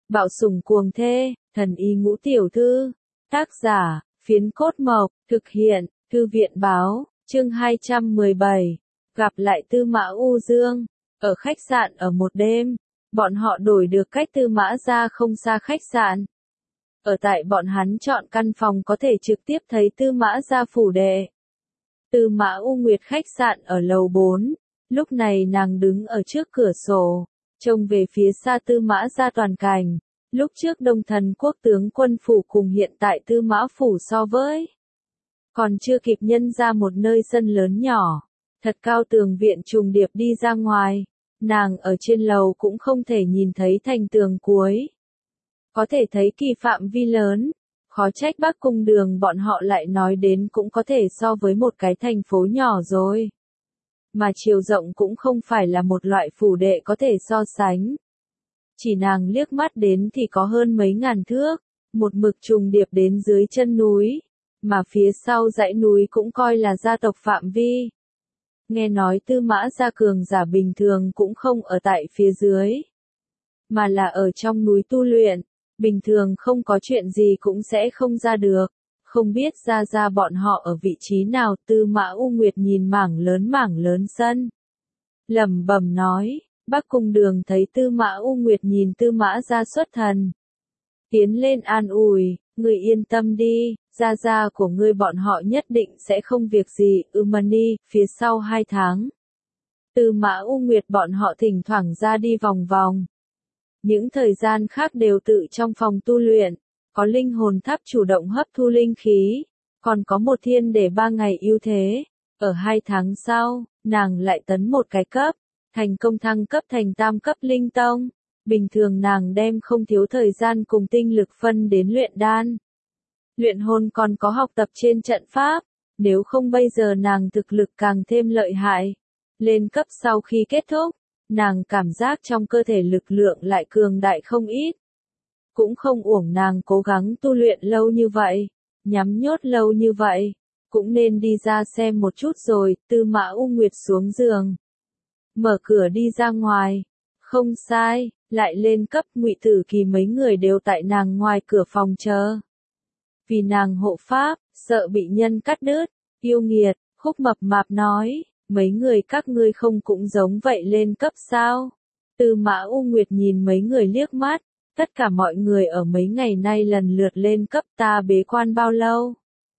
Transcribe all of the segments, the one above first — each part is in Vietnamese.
Bạo sủng cuồng thê, thần y ngũ tiểu thư. Tác giả, Phiến Cốt Mộc, thực hiện, Thư viện báo, chương 217. Gặp lại Tư Mã U Dương, ở khách sạn ở một đêm, bọn họ đổi được cách Tư Mã ra không xa khách sạn. Ở tại bọn hắn chọn căn phòng có thể trực tiếp thấy Tư Mã ra phủ đệ. Tư Mã U Nguyệt khách sạn ở lầu 4, lúc này nàng đứng ở trước cửa sổ, trông về phía xa Tư Mã ra toàn cảnh. Lúc trước Đông Thần quốc tướng quân phủ cùng hiện tại Tư Mã phủ so với, còn chưa kịp nhân ra một nơi sân lớn nhỏ, thật cao tường viện trùng điệp đi ra ngoài, nàng ở trên lầu cũng không thể nhìn thấy thành tường cuối. Có thể thấy kỳ phạm vi lớn, khó trách Bắc Cung Đường bọn họ lại nói đến cũng có thể so với một cái thành phố nhỏ rồi. Mà chiều rộng cũng không phải là một loại phủ đệ có thể so sánh. Chỉ nàng liếc mắt đến thì có hơn mấy ngàn thước, một mực trùng điệp đến dưới chân núi, mà phía sau dãy núi cũng coi là gia tộc phạm vi. Nghe nói Tư Mã gia cường giả bình thường cũng không ở tại phía dưới, mà là ở trong núi tu luyện, bình thường không có chuyện gì cũng sẽ không ra được. Không biết ra bọn họ ở vị trí nào. Tư Mã U Nguyệt nhìn mảng lớn sân, lẩm bẩm nói. Bắc Cung Đường thấy Tư Mã U Nguyệt nhìn Tư Mã ra xuất thần, tiến lên an ủi, ngươi yên tâm đi, gia của ngươi bọn họ nhất định sẽ không việc gì. Mani, phía sau 2 tháng, Tư Mã U Nguyệt bọn họ thỉnh thoảng ra đi vòng vòng. Những thời gian khác đều tự trong phòng tu luyện, có linh hồn tháp chủ động hấp thu linh khí, còn có một thiên để 3 ngày ưu thế. Ở 2 tháng sau, nàng lại tấn một cái cấp, thành công thăng cấp thành tam cấp linh tông. Bình thường nàng đem không thiếu thời gian cùng tinh lực phân đến luyện đan, luyện hồn còn có học tập trên trận pháp, nếu không bây giờ nàng thực lực càng thêm lợi hại. Lên cấp sau khi kết thúc, nàng cảm giác trong cơ thể lực lượng lại cường đại không ít. Cũng không uổng nàng cố gắng tu luyện lâu như vậy, nhắm nhốt lâu như vậy, cũng nên đi ra xem một chút rồi. Tư Mã U Nguyệt xuống giường, mở cửa đi ra ngoài. Không sai, lại lên cấp. Ngụy Tử Kỳ mấy người đều tại nàng ngoài cửa phòng chờ. Vì nàng hộ pháp, sợ bị nhân cắt đứt. Yêu nghiệt, Khúc Mập Mạp nói, mấy người các ngươi không cũng giống vậy lên cấp sao? Tư Mã U Nguyệt nhìn mấy người liếc mắt, tất cả mọi người ở mấy ngày nay lần lượt lên cấp. Ta bế quan bao lâu?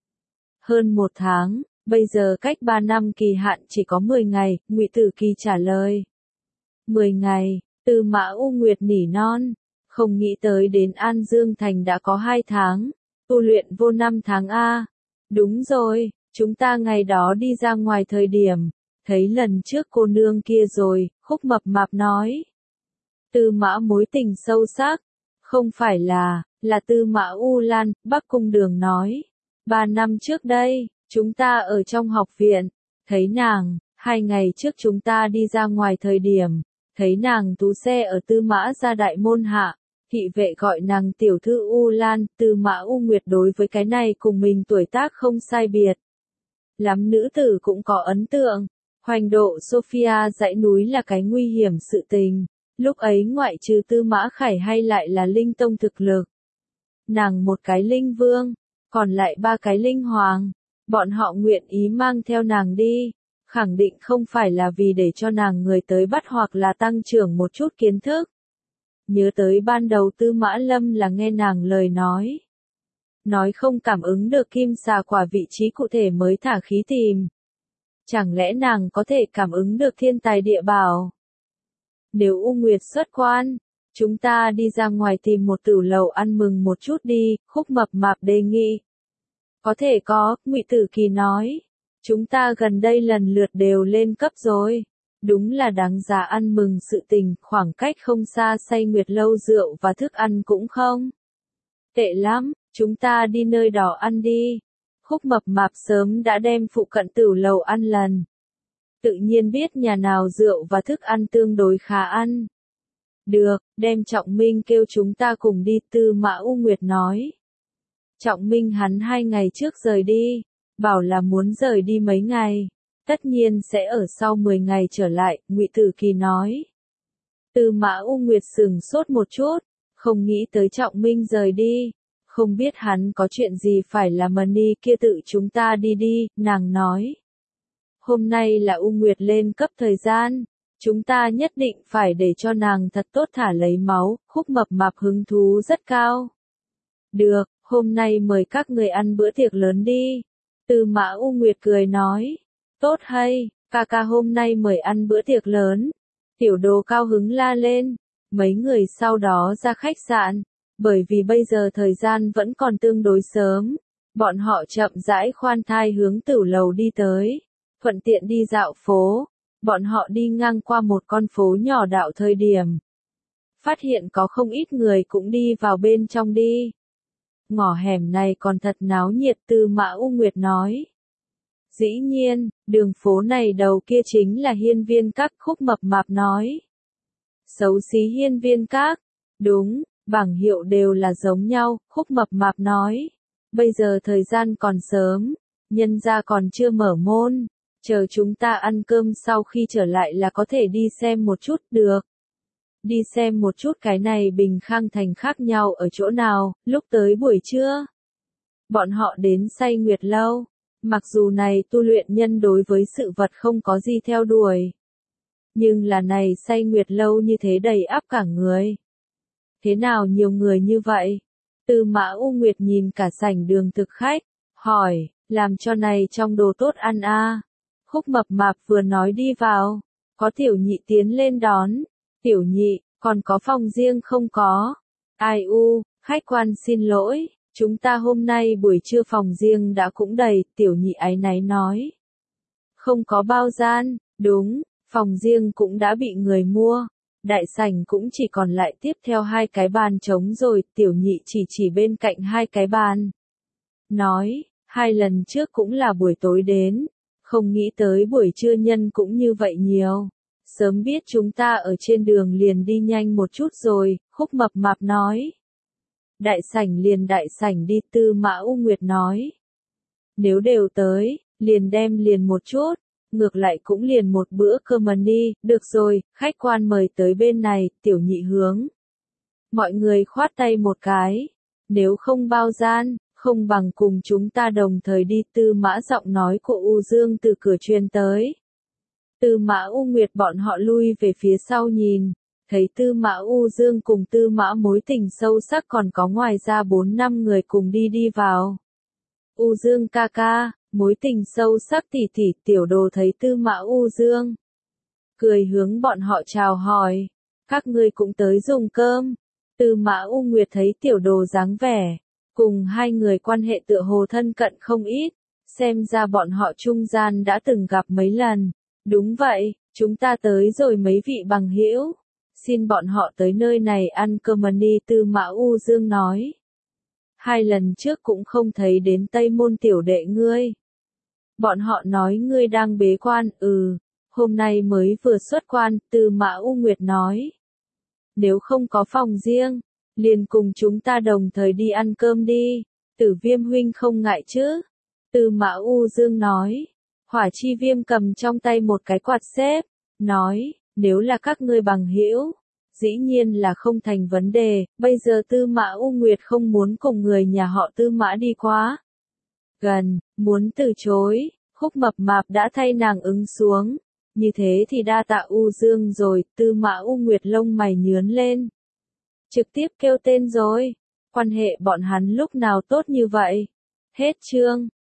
Hơn 1 tháng, bây giờ cách 3 năm kỳ hạn chỉ có 10 ngày, Ngụy Tử Kỳ trả lời. 10 ngày, Tư Mã U Nguyệt nỉ non, không nghĩ tới đến An Dương Thành đã có 2 tháng, tu luyện vô 5 tháng a. Đúng rồi, chúng ta ngày đó đi ra ngoài thời điểm, thấy lần trước cô nương kia rồi. Khúc Mập Mạp nói. Tư Mã mối tình sâu sắc, không phải là Tư Mã U Lan. Bắc Cung Đường nói, 3 năm trước đây, chúng ta ở trong học viện, thấy nàng. 2 ngày trước chúng ta đi ra ngoài thời điểm, thấy nàng tú xe ở Tư Mã gia đại môn hạ, thị vệ gọi nàng tiểu thư U Lan. Tư Mã U Nguyệt đối với cái này cùng mình tuổi tác không sai biệt lắm nữ tử cũng có ấn tượng. Hoành độ Sophia dãy núi là cái nguy hiểm sự tình, lúc ấy ngoại trừ Tư Mã Khải hay lại là linh tông thực lực, nàng một cái linh vương, còn lại 3 cái linh hoàng, bọn họ nguyện ý mang theo nàng đi, khẳng định không phải là vì để cho nàng người tới bắt hoặc là tăng trưởng một chút kiến thức. Nhớ tới ban đầu Tư Mã Lâm là nghe nàng lời nói không cảm ứng được kim xà quả vị trí cụ thể mới thả khí tìm. Chẳng lẽ nàng có thể cảm ứng được thiên tài địa bảo? Nếu U Nguyệt xuất quan, chúng ta đi ra ngoài tìm một tử lầu ăn mừng một chút đi. Khúc Mập Mạp đề nghị. Có thể có, Ngụy Tử Kỳ nói. Chúng ta gần đây lần lượt đều lên cấp rồi. Đúng là đáng giá ăn mừng sự tình. Khoảng cách không xa Say Nguyệt lâu rượu và thức ăn cũng không tệ lắm, chúng ta đi nơi đó ăn đi. Khúc Mập Mạp sớm đã đem phụ cận tử lầu ăn lần, tự nhiên biết nhà nào rượu và thức ăn tương đối khá ăn. Được, đem Trọng Minh kêu chúng ta cùng đi. Tư Mã U Nguyệt nói. Trọng Minh hắn 2 ngày trước rời đi, bảo là muốn rời đi mấy ngày, tất nhiên sẽ ở sau 10 ngày trở lại. Ngụy Tử Kỳ nói. Tư Mã U Nguyệt sửng sốt một chút, Không nghĩ tới Trọng Minh rời đi. Không biết hắn có chuyện gì phải làm Mani kia tự chúng ta đi đi, nàng nói. Hôm nay là U Nguyệt lên cấp thời gian. Chúng ta nhất định phải để cho nàng thật tốt thả lấy máu, Khúc Mập Mạp hứng thú rất cao. Được, hôm nay mời các người ăn bữa tiệc lớn đi. Tư Mã U Nguyệt cười nói. Tốt hay, ca ca hôm nay mời ăn bữa tiệc lớn. Tiểu Đồ cao hứng la lên. Mấy người sau đó ra khách sạn. Bởi vì bây giờ thời gian vẫn còn tương đối sớm. Bọn họ chậm rãi khoan thai hướng Tửu Lầu đi tới. Thuận tiện đi dạo phố. Bọn họ đi ngang qua một con phố nhỏ đạo thời điểm. Phát hiện có không ít người cũng đi vào bên trong đi. Ngõ hẻm này còn thật náo nhiệt, Tư Mã U Nguyệt nói. Dĩ nhiên, đường phố này đầu kia chính là Hiên Viên Các, Khúc Mập Mạp nói. Xấu xí Hiên Viên Các. Đúng, bảng hiệu đều là giống nhau, Khúc Mập Mạp nói. Bây giờ thời gian còn sớm, nhân gia còn chưa mở môn. Chờ chúng ta ăn cơm sau khi trở lại là có thể đi xem một chút được. Đi xem một chút cái này Bình Khang Thành khác nhau ở chỗ nào, lúc tới buổi trưa. Bọn họ đến Say Nguyệt Lâu. Mặc dù này tu luyện nhân đối với sự vật không có gì theo đuổi. Nhưng là này Say Nguyệt Lâu như thế đầy áp cả người. Thế nào nhiều người như vậy? Tư Mã U Nguyệt nhìn cả sảnh đường thực khách, hỏi, làm cho này trong đồ tốt ăn a. Khúc Mập Mạp vừa nói đi vào, có Tiểu Nhị tiến lên đón. Tiểu Nhị, còn có phòng riêng không có? Ai u, khách quan xin lỗi, chúng ta hôm nay buổi trưa phòng riêng đã cũng đầy, Tiểu Nhị áy náy nói. Không có bao gian, đúng, phòng riêng cũng đã bị người mua. Đại sảnh cũng chỉ còn lại tiếp theo 2 cái bàn trống rồi, Tiểu Nhị chỉ bên cạnh 2 cái bàn. Nói, 2 lần trước cũng là buổi tối đến. Không nghĩ tới buổi trưa nhân cũng như vậy nhiều. Sớm biết chúng ta ở trên đường liền đi nhanh một chút rồi, Khúc Mập Mạp nói. Đại sảnh đi, Tư Mã U Nguyệt nói. Nếu đều tới, liền đem liền một chút, ngược lại cũng liền một bữa cơm đi, được rồi, khách quan mời tới bên này, Tiểu Nhị hướng. Mọi người khoát tay một cái, nếu không bao gian. Không bằng cùng chúng ta đồng thời đi, Tư Mã giọng nói của U Dương từ cửa truyền tới. Tư Mã U Nguyệt bọn họ lui về phía sau nhìn, thấy Tư Mã U Dương cùng Tư Mã mối tình sâu sắc còn có ngoài ra 4-5 người cùng đi vào. U Dương ca ca, mối tình sâu sắc tỉ tỉ, Tiểu Đồ thấy Tư Mã U Dương. Cười hướng bọn họ chào hỏi, các ngươi cũng tới dùng cơm. Tư Mã U Nguyệt thấy Tiểu Đồ dáng vẻ. Cùng 2 người quan hệ tựa hồ thân cận không ít, xem ra bọn họ trung gian đã từng gặp mấy lần. Đúng vậy, chúng ta tới rồi mấy vị bằng hữu. Xin bọn họ tới nơi này ăn cơm đi, Tư Mã U Dương nói. 2 lần trước cũng không thấy đến Tây Môn tiểu đệ ngươi. Bọn họ nói ngươi đang bế quan, hôm nay mới vừa xuất quan, Tư Mã U Nguyệt nói. Nếu không có phòng riêng, liền cùng chúng ta đồng thời đi ăn cơm đi, Tử Viêm huynh không ngại chứ? Tư Mã U Dương nói. Hỏa Chi Viêm cầm trong tay một cái quạt xếp, nói, nếu là các ngươi bằng hữu, dĩ nhiên là không thành vấn đề, bây giờ Tư Mã U Nguyệt không muốn cùng người nhà họ Tư Mã đi quá gần, muốn từ chối, Khúc Mập Mạp đã thay nàng ứng xuống, như thế thì đa tạ U Dương rồi, Tư Mã U Nguyệt lông mày nhướng lên. Trực tiếp kêu tên rồi, quan hệ bọn hắn lúc nào tốt như vậy. Hết chương.